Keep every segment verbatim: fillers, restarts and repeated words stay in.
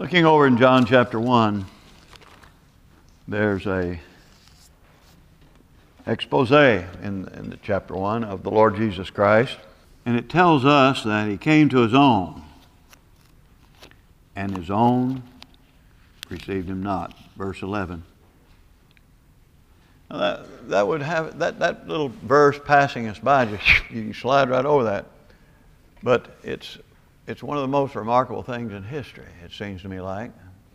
Looking over in John chapter one, there's a expose in, in the chapter one of the Lord Jesus Christ. And it tells us that he came to his own, and his own received him not. Verse eleven. Now that, that would have that, that little verse passing us by, just you can slide right over that. But it's it's one of the most remarkable things in history, it seems to me like.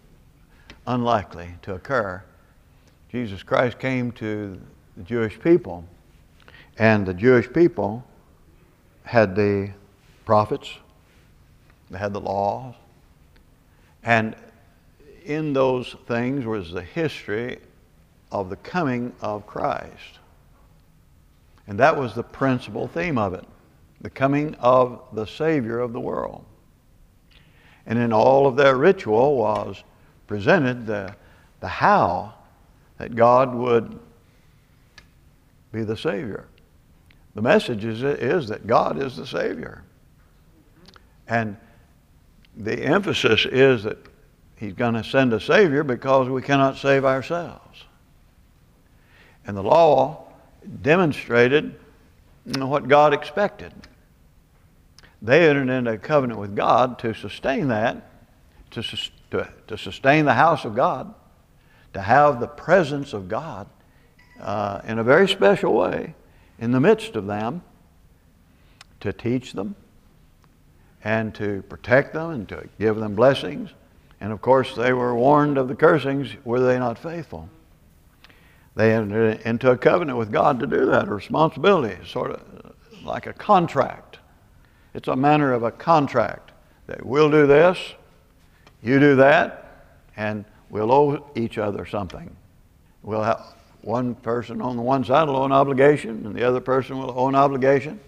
Unlikely to occur. Jesus Christ came to the Jewish people, and the Jewish people had the prophets, they had the laws, and in those things was the history of the coming of Christ. And that was the principal theme of it, the coming of the Savior of the world. And in all of their ritual was presented the, the how that God would be the Savior. The message is, is that God is the Savior. And the emphasis is that he's going to send a Savior because we cannot save ourselves. And the law demonstrated what God expected. They entered into a covenant with God to sustain that, to, to, to sustain the house of God, to have the presence of God uh, in a very special way in the midst of them, to teach them and to protect them and to give them blessings. And of course they were warned of the cursings were they not faithful. They entered into a covenant with God to do that, a responsibility, sort of like a contract. It's a manner of a contract that we'll do this, you do that, and we'll owe each other something. We'll have one person on the one side will owe an obligation, and the other person will owe an obligation.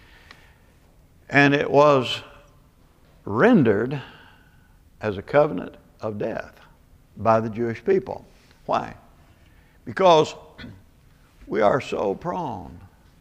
And it was rendered as a covenant of death by the Jewish people. Why? Because we are so prone,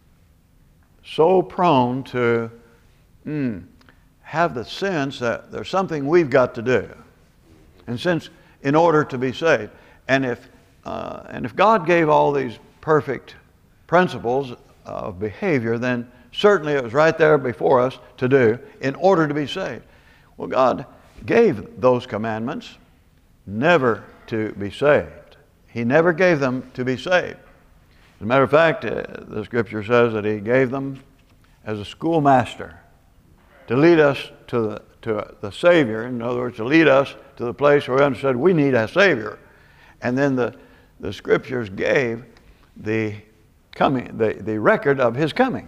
so prone to mm, have the sense that there's something we've got to do. And since, in order to be saved, and if uh, and if God gave all these perfect principles of behavior, then certainly it was right there before us to do in order to be saved. Well, God gave those commandments never to be saved. He never gave them to be saved. As a matter of fact, uh, the scripture says that he gave them as a schoolmaster to lead us to the, to the Savior. In other words, to lead us to the place where we understood we need a Savior. And then the, the scriptures gave the coming, the, the record of his coming.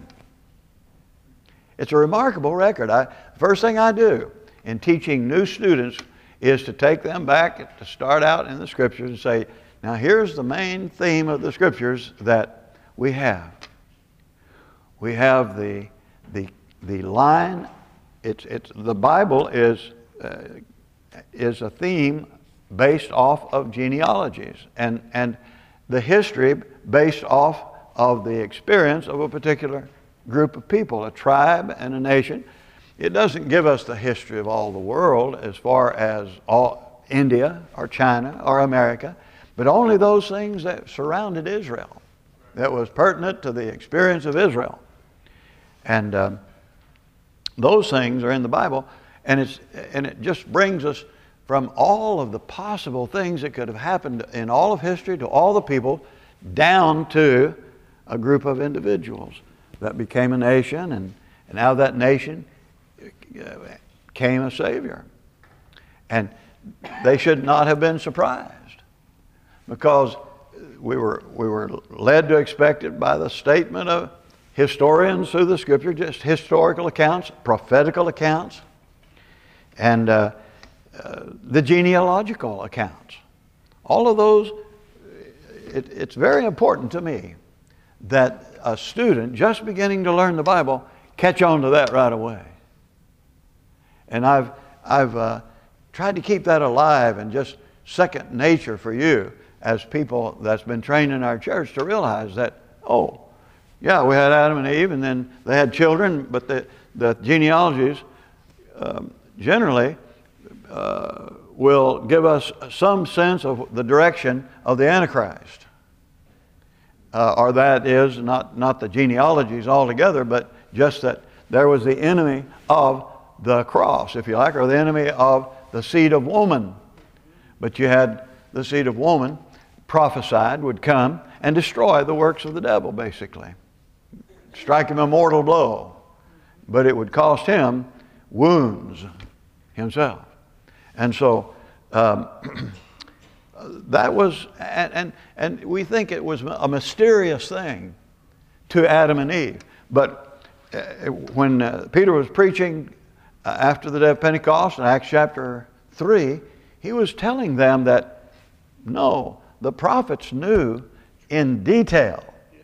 It's a remarkable record. I, first thing I do in teaching new students is to take them back, to start out in the scriptures and say, now here's the main theme of the scriptures that we have. We have the, the, the line, it's, it's, the Bible is, uh, is a theme based off of genealogies and, and the history based off of the experience of a particular group of people, a tribe and a nation. It doesn't give us the history of all the world as far as all India or China or America, but only those things that surrounded Israel, that was pertinent to the experience of Israel. And um, those things are in the Bible, and, it's, and it just brings us from all of the possible things that could have happened in all of history to all the people down to a group of individuals that became a nation, and, and now that nation came a Savior. And they should not have been surprised, because we were, we were led to expect it by the statement of historians through the scripture, just historical accounts, prophetical accounts, and uh, uh, the genealogical accounts. All of those, it, it's very important to me that a student just beginning to learn the Bible catch on to that right away. And I've, I've uh, tried to keep that alive and just second nature for you as people that's been trained in our church to realize that, oh, yeah, we had Adam and Eve, and then they had children, but the, the genealogies um, generally uh, will give us some sense of the direction of the Antichrist. Uh, or that is, not, not the genealogies altogether, but just that there was the enemy of the cross, if you like, or the enemy of the seed of woman. But you had the seed of woman prophesied would come and destroy the works of the devil, basically. Strike him a mortal blow. But it would cost him wounds himself. And so um, that was, and, and, and we think it was a mysterious thing to Adam and Eve. But uh, when uh, Peter was preaching uh, after the day of Pentecost in Acts chapter three, he was telling them that, no, the prophets knew in detail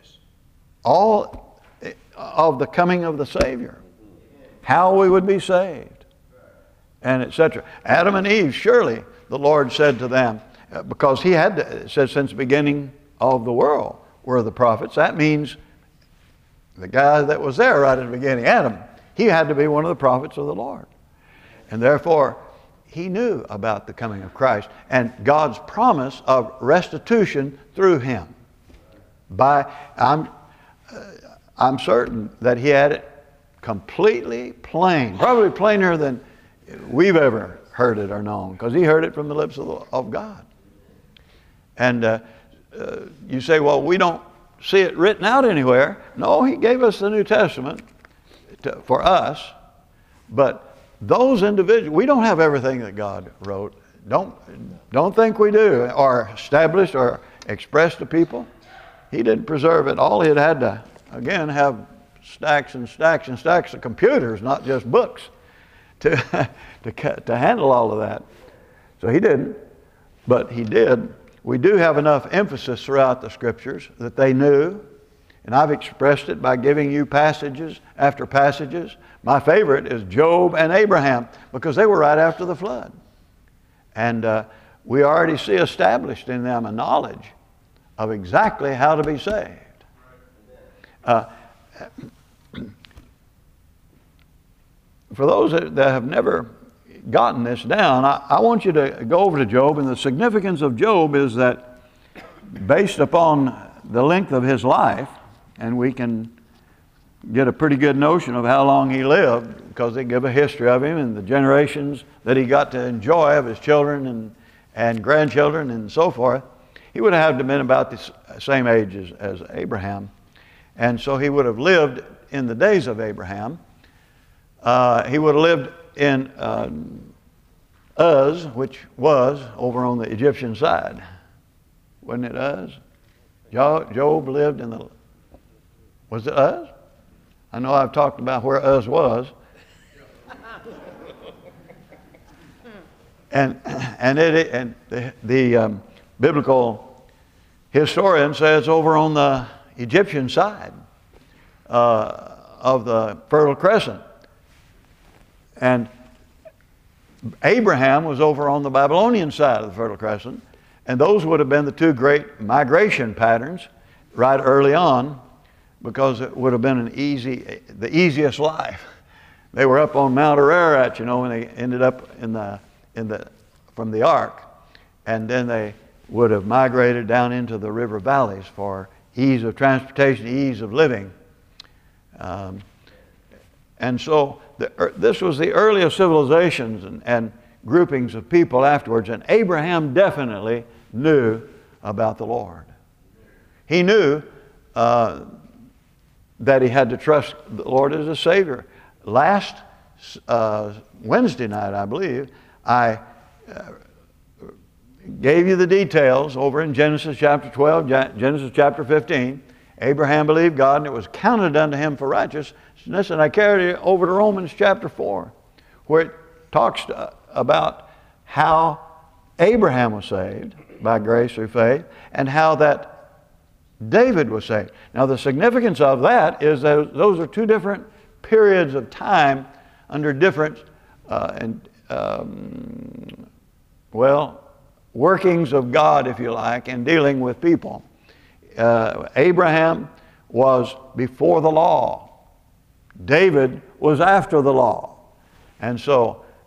all of the coming of the Savior, how we would be saved, and et cetera. Adam and Eve, surely the Lord said to them, because he had to, it says since the beginning of the world were the prophets. That means the guy that was there right at the beginning, Adam, he had to be one of the prophets of the Lord. And therefore, he knew about the coming of Christ and God's promise of restitution through him. By, I'm, uh, I'm certain that he had it completely plain, probably plainer than we've ever heard it or known, because he heard it from the lips of, the, of God. And uh, uh, you say, well, we don't see it written out anywhere. No, he gave us the New Testament to, for us, but those individuals, we don't have everything that God wrote. Don't, don't think we do, or established or expressed to people. He didn't preserve it all. He had had to, again, have stacks and stacks and stacks of computers, not just books, to, to, to handle all of that. So he didn't, but he did. We do have enough emphasis throughout the Scriptures that they knew, and I've expressed it by giving you passages after passages. My favorite is Job and Abraham, because they were right after the flood. And uh, we already see established in them a knowledge of exactly how to be saved. Uh, for those that, that have never gotten this down, I, I want you to go over to Job, and the significance of Job is that based upon the length of his life, and we can get a pretty good notion of how long he lived because they give a history of him and the generations that he got to enjoy of his children and, and grandchildren and so forth. He would have been about the same age as, as Abraham. And so he would have lived in the days of Abraham. Uh, he would have lived in uh, Uz, which was over on the Egyptian side. Wasn't it Uz? Job lived in the... Was it Uz? I know I've talked about where Uz was. And and it and the, the um, biblical historian says over on the Egyptian side uh, of the Fertile Crescent. And Abraham was over on the Babylonian side of the Fertile Crescent, and those would have been the two great migration patterns right early on, because it would have been an easy, the easiest life. They were up on Mount Ararat, you know, when they ended up in the, in the, from the ark, and then they would have migrated down into the river valleys for ease of transportation, ease of living. Um, and so the, this was the earliest civilizations and, and groupings of people afterwards, and Abraham definitely knew about the Lord. He knew uh, that he had to trust the Lord as a Savior. Last uh, Wednesday night, I believe, I uh, gave you the details over in Genesis chapter twelve, Genesis chapter fifteen. Abraham believed God, and it was counted unto him for righteousness. And I carried it over to Romans chapter four, where it talks to, about how Abraham was saved by grace through faith, and how that David was saved. Now, the significance of that is that those are two different periods of time under different, uh, and um, well, workings of God, if you like, in dealing with people. Uh, Abraham was before the law. David was after the law. And so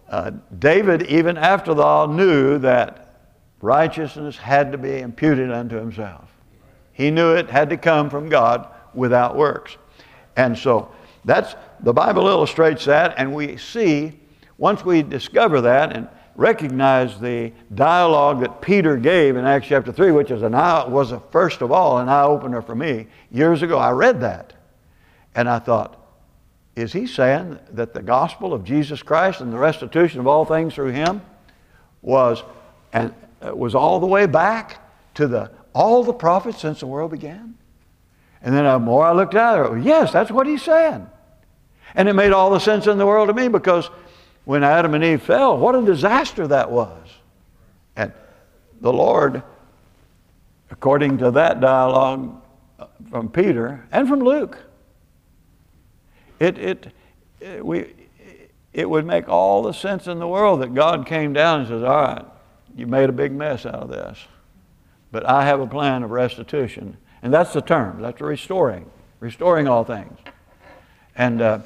Uh, David, even after the law, knew that righteousness had to be imputed unto himself. He knew it had to come from God without works. And so that's, the Bible illustrates that, and we see, once we discover that and recognize the dialogue that Peter gave in Acts chapter three, which is an eye, was a, first of all an eye-opener for me. Years ago I read that, and I thought, is he saying that the gospel of Jesus Christ and the restitution of all things through him was, and was all the way back to the all the prophets since the world began? And then the more I looked at it, yes, that's what he's saying. And it made all the sense in the world to me, because when Adam and Eve fell, what a disaster that was. And the Lord, according to that dialogue from Peter and from Luke, it, it, it, we, it would make all the sense in the world that God came down and says, all right, you made a big mess out of this, but I have a plan of restitution. And that's the term. That's restoring. Restoring all things. And, uh,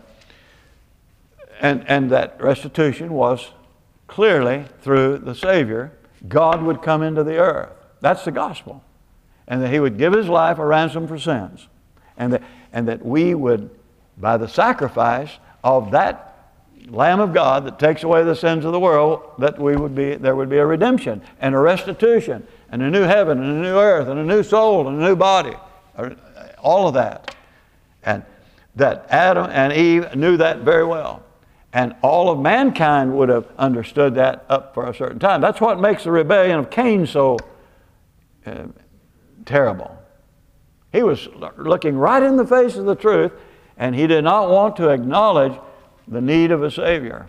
and, and that restitution was clearly through the Savior. God would come into the earth. That's the gospel. And that he would give his life a ransom for sins. And that, and that we would, by the sacrifice of that Lamb of God that takes away the sins of the world, that we would be, there would be a redemption and a restitution and a new heaven and a new earth and a new soul and a new body. All of that. And that Adam and Eve knew that very well. And all of mankind would have understood that up for a certain time. That's what makes the rebellion of Cain so uh, terrible. He was looking right in the face of the truth, and he did not want to acknowledge the need of a Savior.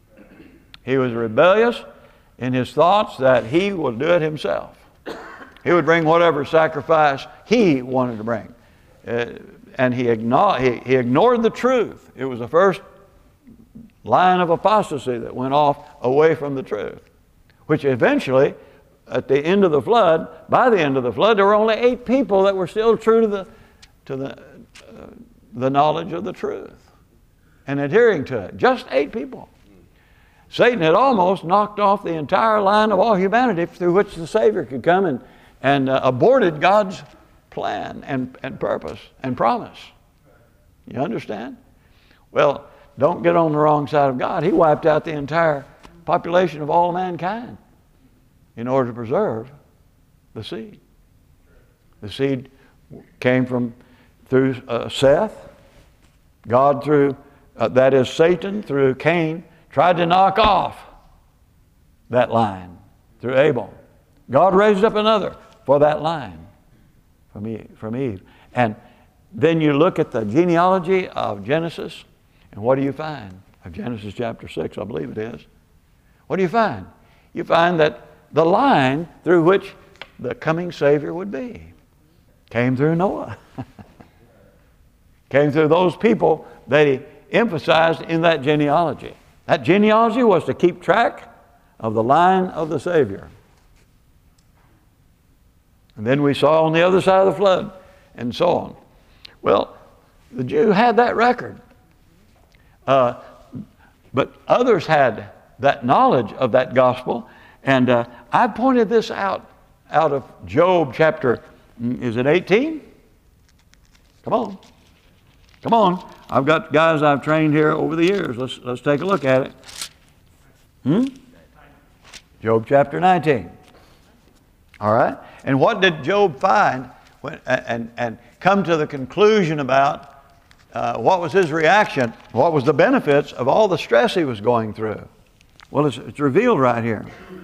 He was rebellious in his thoughts that he would do it himself. He would bring whatever sacrifice he wanted to bring. Uh, and he, igno- he, he ignored the truth. It was the first line of apostasy that went off away from the truth, which eventually, at the end of the flood, by the end of the flood, there were only eight people that were still true to the, to the, uh, the knowledge of the truth and adhering to it. Just eight people. Satan had almost knocked off the entire line of all humanity through which the Savior could come, and, and uh, aborted God's plan and, and purpose and promise. You understand? Well, don't get on the wrong side of God. He wiped out the entire population of all mankind in order to preserve the seed. The seed came from through uh, Seth. God through, uh, that is Satan through Cain, tried to knock off that line through Abel. God raised up another for that line from Eve. From Eve. And then you look at the genealogy of Genesis, and what do you find? Of Genesis chapter six, I believe it is. What do you find? You find that the line through which the coming Savior would be came through Noah. Came through those people that he emphasized in that genealogy. That genealogy was to keep track of the line of the Savior. And then we saw on the other side of the flood, and so on. Well, the Jew had that record. Uh, but others had that knowledge of that gospel. And uh, I pointed this out, out of Job chapter, is it eighteen? Come on. Come on. I've got guys I've trained here over the years. Let's, let's take a look at it. Hmm? Job chapter nineteen. All right. And what did Job find when, and, and come to the conclusion about uh, what was his reaction? What was the benefits of all the stress he was going through? Well, it's, it's revealed right here.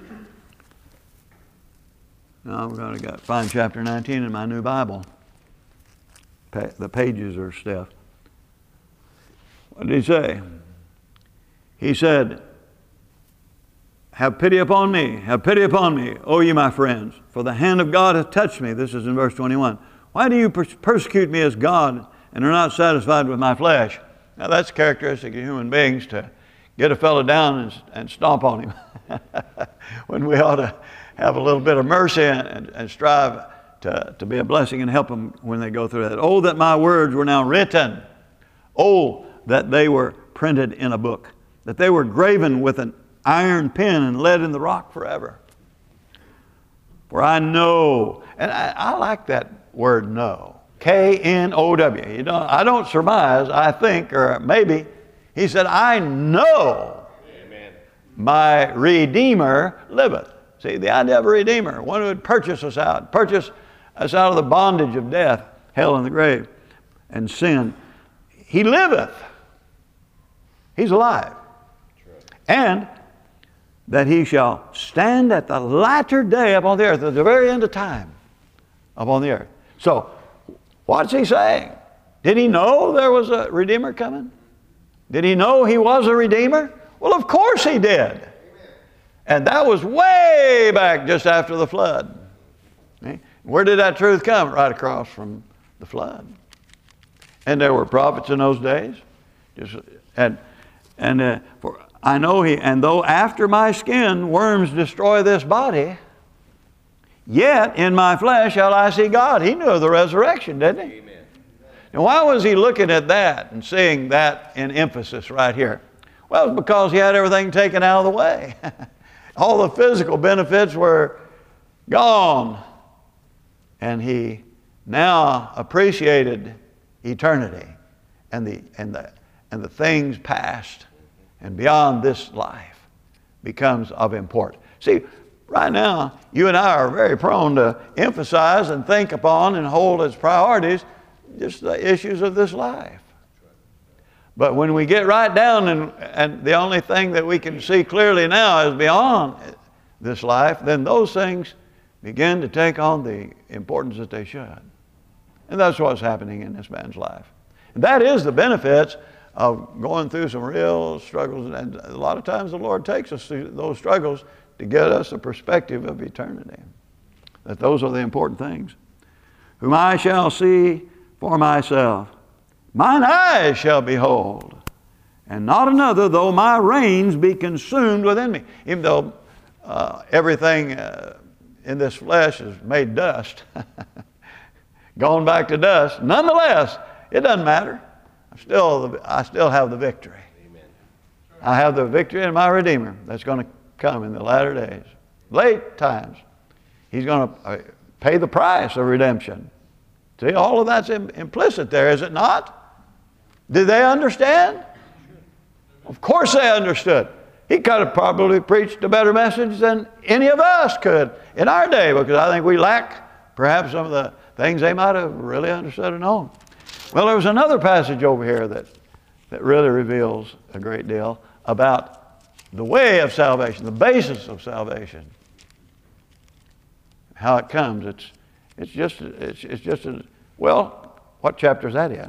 Now I'm going to find chapter nineteen in my new Bible. Pa- the pages are stiff. What did he say? He said, "Have pity upon me, have pity upon me, O ye my friends, for the hand of God hath touched me." This is in verse twenty-one. "Why do you per- persecute me as God and are not satisfied with my flesh?" Now that's characteristic of human beings, to get a fellow down and, and stomp on him. When we ought to have a little bit of mercy and, and, and strive to, to be a blessing and help them when they go through that. "Oh, that my words were now written. Oh, that they were printed in a book, that they were graven with an iron pen and lead in the rock forever. For I know, and I, I like that word know, K N O W. You know, I don't surmise, I think, or maybe, he said, I know Amen. My Redeemer liveth. See, the idea of a Redeemer, one who would purchase us out, purchase us out of the bondage of death, hell and the grave, and sin. He liveth. He's alive. True. And that he shall stand at the latter day upon the earth, at the very end of time upon the earth. So, what's he saying? Did he know there was a Redeemer coming? Did he know he was a Redeemer? Well, of course he did. Amen. And that was way back just after the flood. Okay? Where did that truth come? Right across from the flood. And there were prophets in those days. Just, and and uh, for I know he, and though after my skin worms destroy this body, yet in my flesh shall I see God. He knew of the resurrection, didn't he? Amen. And why was he looking at that and seeing that in emphasis right here? Well, it's because he had everything taken out of the way. All the physical benefits were gone. And he now appreciated eternity and the, and the, and the things past and beyond this life becomes of importance. See, right now, you and I are very prone to emphasize and think upon and hold as priorities just the issues of this life. But when we get right down and, and the only thing that we can see clearly now is beyond this life, then those things begin to take on the importance that they should. And that's what's happening in this man's life. And that is the benefits of going through some real struggles. And a lot of times the Lord takes us through those struggles to get us a perspective of eternity. That those are the important things. Whom I shall see for myself. Mine eyes shall behold, and not another, though my reins be consumed within me. Even though uh, everything uh, in this flesh is made dust, gone back to dust, nonetheless, it doesn't matter. I'm still, I still have the victory. Amen. I have the victory in my Redeemer that's going to come in the latter days. Late times. He's going to pay the price of redemption. See, all of that's im- implicit there, is it not? Did they understand? Of course they understood. He could have probably preached a better message than any of us could in our day, because I think we lack perhaps some of the things they might have really understood and known. Well, there was another passage over here that, that really reveals a great deal about the way of salvation, the basis of salvation. How it comes. It's, it's just, it's, it's just a, well, what chapter is that in?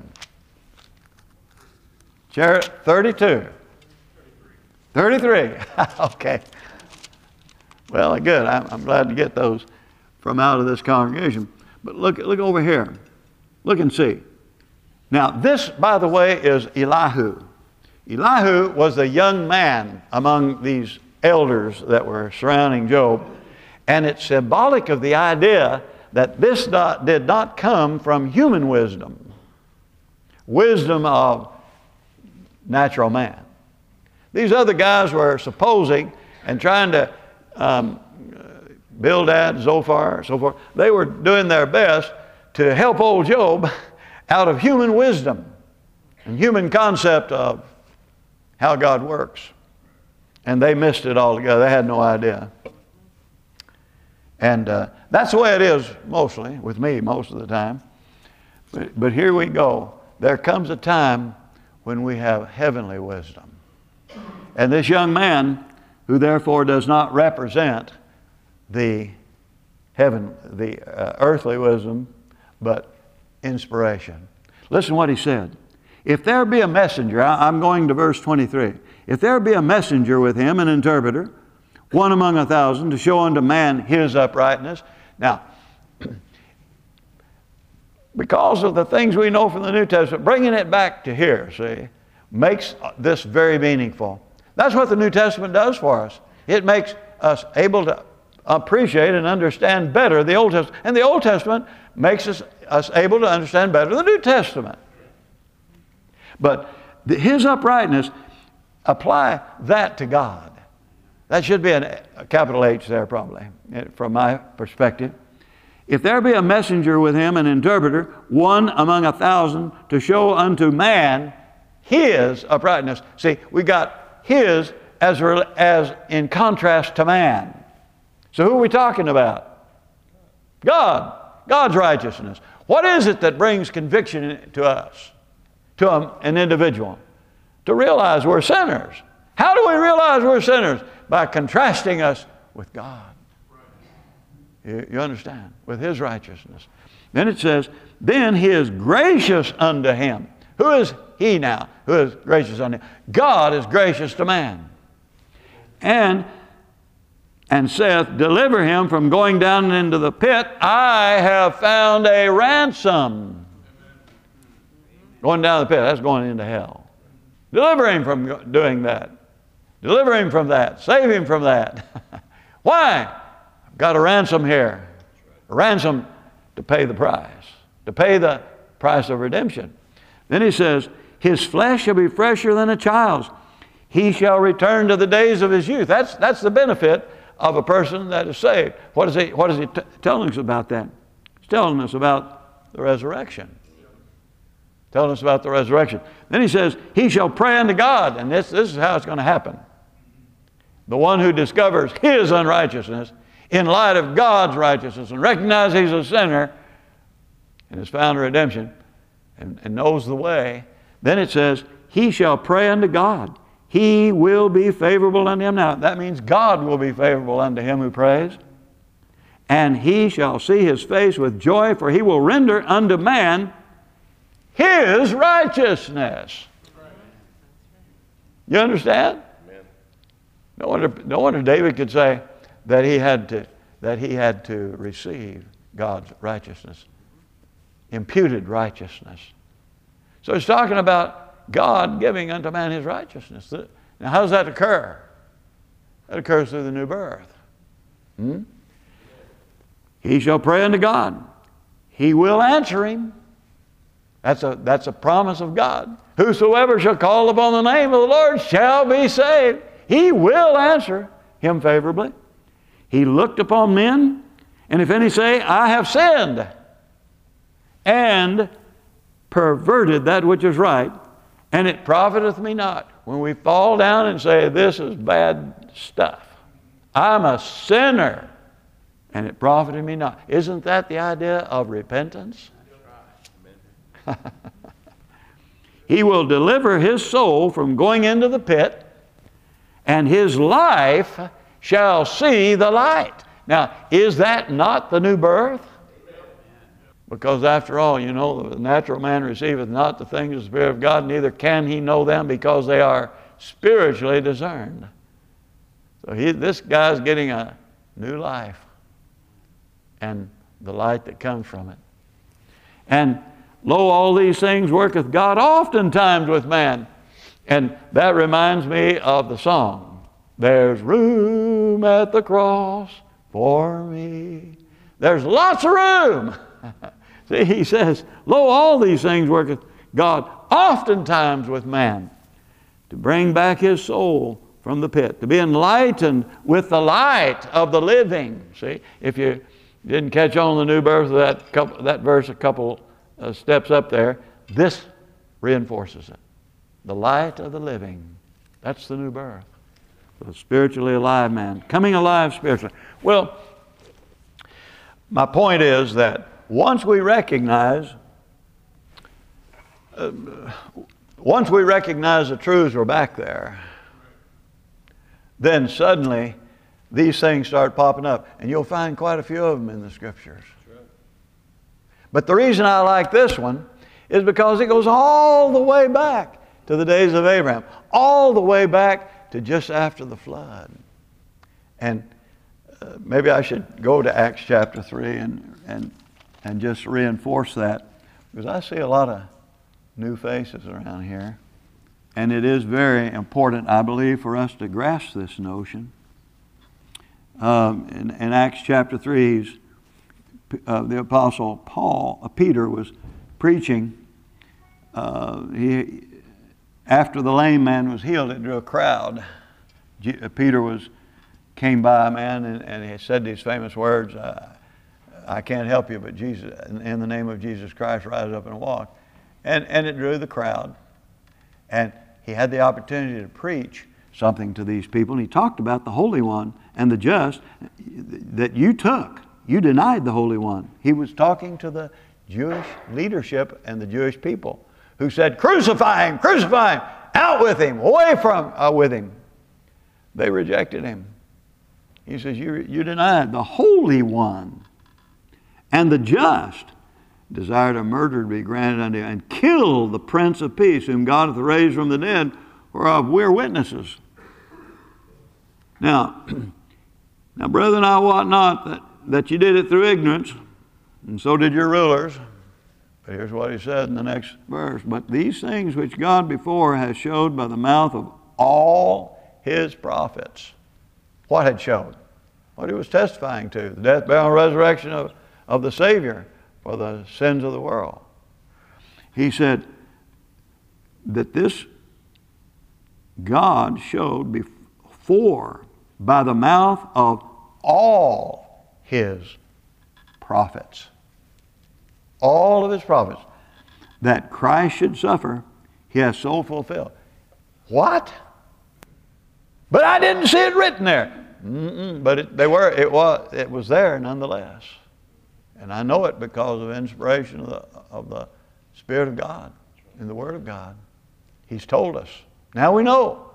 thirty-two. thirty-three. Okay. Well, good. I'm, I'm glad to get those from out of this congregation. But look, look over here. Look and see. Now, this, by the way, is Elihu. Elihu was the young man among these elders that were surrounding Job. And it's symbolic of the idea that this not, did not come from human wisdom. Wisdom of natural man. These other guys were supposing and trying to um, Bildad, Zophar, so forth. They were doing their best to help old Job out of human wisdom and human concept of how God works. And they missed it altogether. They had no idea. And uh, that's the way it is mostly, with me most of the time. But, but here we go. There comes a time when we have heavenly wisdom. And this young man, who therefore does not represent the heaven, the uh, earthly wisdom, but inspiration. Listen what he said. If there be a messenger, I, I'm going to verse twenty-three. If there be a messenger with him, an interpreter, one among a thousand, to show unto man his uprightness. Now, because of the things we know from the New Testament, bringing it back to here, see, makes this very meaningful. That's what the New Testament does for us. It makes us able to appreciate and understand better the Old Testament. And the Old Testament makes us, us able to understand better the New Testament. But the, his uprightness, apply that to God. That should be an, a capital H there probably, from my perspective. If there be a messenger with him, an interpreter, one among a thousand, to show unto man his uprightness. See, we got his as, as in contrast to man. So who are we talking about? God. God's righteousness. What is it that brings conviction to us, to an individual? To realize we're sinners. How do we realize we're sinners? By contrasting us with God. You, you understand? With His righteousness. Then it says, then He is gracious unto him. Who is He now? Who is gracious unto him? God is gracious to man. And and saith, deliver him from going down into the pit. I have found a ransom. Going down the pit, that's going into hell. Deliver him from doing that. Deliver him from that. Save him from that. Why? I've got a ransom here. A ransom to pay the price. To pay the price of redemption. Then he says, his flesh shall be fresher than a child's. He shall return to the days of his youth. That's, that's the benefit of a person that is saved. What is he, what is he t- telling us about that? He's telling us about the resurrection. Telling us about the resurrection. Then he says, he shall pray unto God. And this, this is how it's going to happen. The one who discovers his unrighteousness in light of God's righteousness and recognizes he's a sinner and has found redemption and, and knows the way. Then it says, he shall pray unto God. He will be favorable unto him. Now, that means God will be favorable unto him who prays. And he shall see his face with joy, for he will render unto man his righteousness. You understand? Amen. No wonder, no wonder David could say that he had to, that he had to receive God's righteousness. Imputed righteousness. So he's talking about God giving unto man his righteousness. Now, how does that occur? That occurs through the new birth. Hmm? He shall pray unto God. He will answer him. That's a, that's a promise of God. Whosoever shall call upon the name of the Lord shall be saved. He will answer him favorably. He looked upon men, and if any say, I have sinned, and perverted that which is right, and it profiteth me not. When we fall down and say, this is bad stuff. I'm a sinner, and it profited me not. Isn't that the idea of repentance? He will deliver his soul from going into the pit, and his life shall see the light. Now, is that not the new birth? Because after all, you know, the natural man receiveth not the things of the Spirit of God, neither can he know them because they are spiritually discerned. So he, this guy's getting a new life and the light that comes from it. And lo, all these things worketh God oftentimes with man. And that reminds me of the song, there's room at the cross for me. There's lots of room. See, he says, lo, all these things worketh God oftentimes with man to bring back his soul from the pit, to be enlightened with the light of the living. See, if you didn't catch on the new birth of that, couple, that verse a couple uh, steps up there, this reinforces it. The light of the living. That's the new birth. The spiritually alive man. Coming alive spiritually. Well, my point is that once we recognize, uh, once we recognize the truths are back there, then suddenly these things start popping up. And you'll find quite a few of them in the Scriptures. But the reason I like this one is because it goes all the way back to the days of Abraham, all the way back to just after the flood. And uh, maybe I should go to Acts chapter three and, and, and just reinforce that, because I see a lot of new faces around here. And it is very important, I believe, for us to grasp this notion. Um, in, in Acts chapter three, uh, the Apostle Paul, uh, Peter was preaching. Uh, he, after the lame man was healed, it drew a crowd. G- Peter was came by a man and, and he said these famous words, uh, I can't help you, but Jesus, in the name of Jesus Christ, rise up and walk. And, and it drew the crowd. And he had the opportunity to preach something to these people. And he talked about the Holy One and the just that you took. You denied the Holy One. He was talking to the Jewish leadership and the Jewish people who said, crucify him, crucify him, out with him, away from uh, with him. They rejected him. He says, you, you denied the Holy One. And the just desired a murder to be granted unto you, and kill the Prince of Peace, whom God hath raised from the dead, whereof we are witnesses. Now, now, brethren, I wot not that, that you did it through ignorance, and so did your rulers. But here's what he said in the next verse. But these things which God before has showed by the mouth of all his prophets. What had showed? What he was testifying to. The death, burial, and resurrection of, of the Savior for the sins of the world. He said that this God showed before by the mouth of all his prophets. All of his prophets. That Christ should suffer, he has so fulfilled. What? But I didn't see it written there. Mm-mm, but it, they were, it, was, it was there nonetheless. And I know it because of inspiration of the, of the Spirit of God in the Word of God. He's told us. Now we know.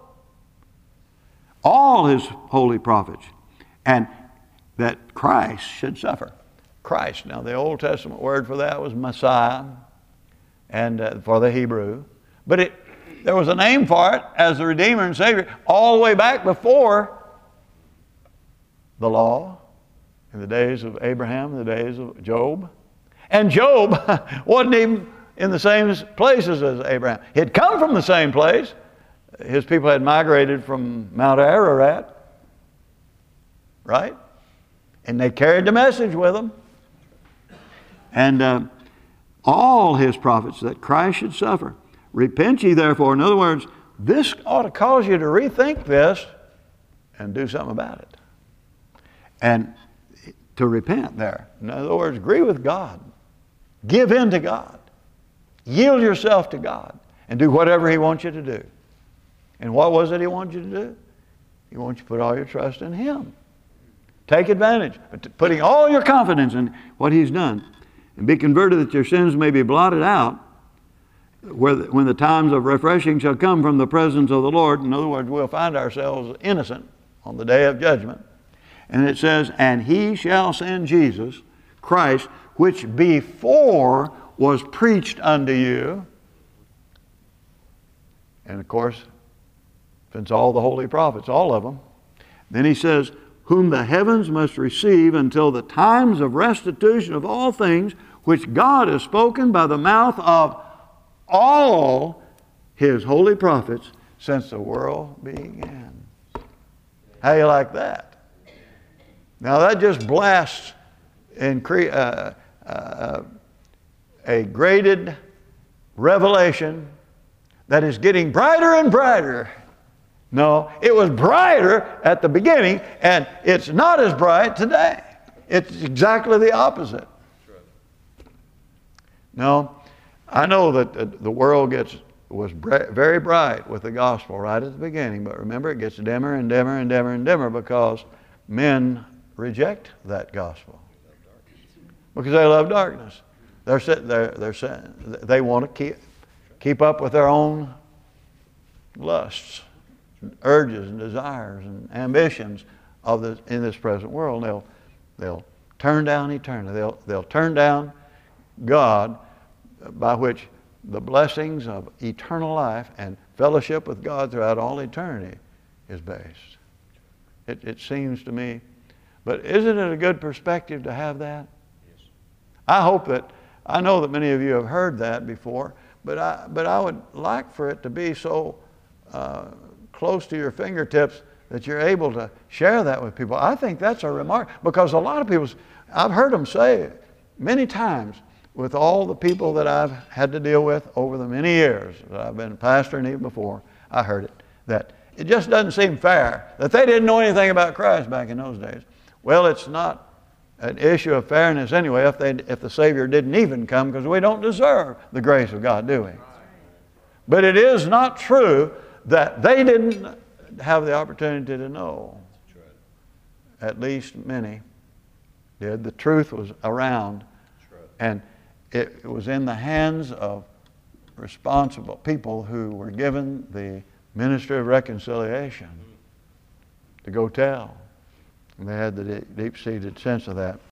All his holy prophets. And that Christ should suffer. Christ. Now the Old Testament word for that was Messiah, and uh, for the Hebrew. But it, there was a name for it as the Redeemer and Savior all the way back before the law, in the days of Abraham, the days of Job. And Job wasn't even in the same places as Abraham. He had come from the same place. His people had migrated from Mount Ararat, right? And they carried the message with them. And uh, all his prophets that Christ should suffer. Repent ye therefore. In other words, this ought to cause you to rethink this and do something about it. And to repent there. In other words, agree with God. Give in to God. Yield yourself to God and do whatever he wants you to do. And what was it he wanted you to do? He wants you to put all your trust in him. Take advantage, but putting all your confidence in what he's done. And be converted that your sins may be blotted out where the, when the times of refreshing shall come from the presence of the Lord. In other words, we'll find ourselves innocent on the day of judgment. And it says, and he shall send Jesus, Christ, which before was preached unto you. And of course, since all the holy prophets, all of them. Then he says, whom the heavens must receive until the times of restitution of all things, which God has spoken by the mouth of all his holy prophets since the world began. How you like that? Now that just blasts and cre- uh, uh, a graded revelation that is getting brighter and brighter. No, it was brighter at the beginning, and it's not as bright today. It's exactly the opposite. No, I know that the world gets was very bright with the gospel right at the beginning, but remember, it gets dimmer and dimmer and dimmer and dimmer because men reject that gospel because they love darkness. They're they're they're they want to keep keep up with their own lusts, urges and desires and ambitions of the in this present world. They'll they'll turn down eternity. They'll they'll turn down God, by which the blessings of eternal life and fellowship with God throughout all eternity is based. It, it seems to me, but isn't it a good perspective to have that? Yes. I hope that, I know that many of you have heard that before, but I, but I would like for it to be so uh, close to your fingertips that you're able to share that with people. I think that's a remark, because a lot of people, I've heard them say many times, with all the people that I've had to deal with over the many years that I've been a pastor and even before, I heard it, that It just doesn't seem fair that they didn't know anything about Christ back in those days. Well, it's not an issue of fairness anyway if, they, if the Savior didn't even come, because we don't deserve the grace of God, do we? But it is not true that they didn't have the opportunity to know. At least many did. The truth was around, and it, it was in the hands of responsible people who were given the ministry of reconciliation to go tell. And they had the deep-seated sense of that.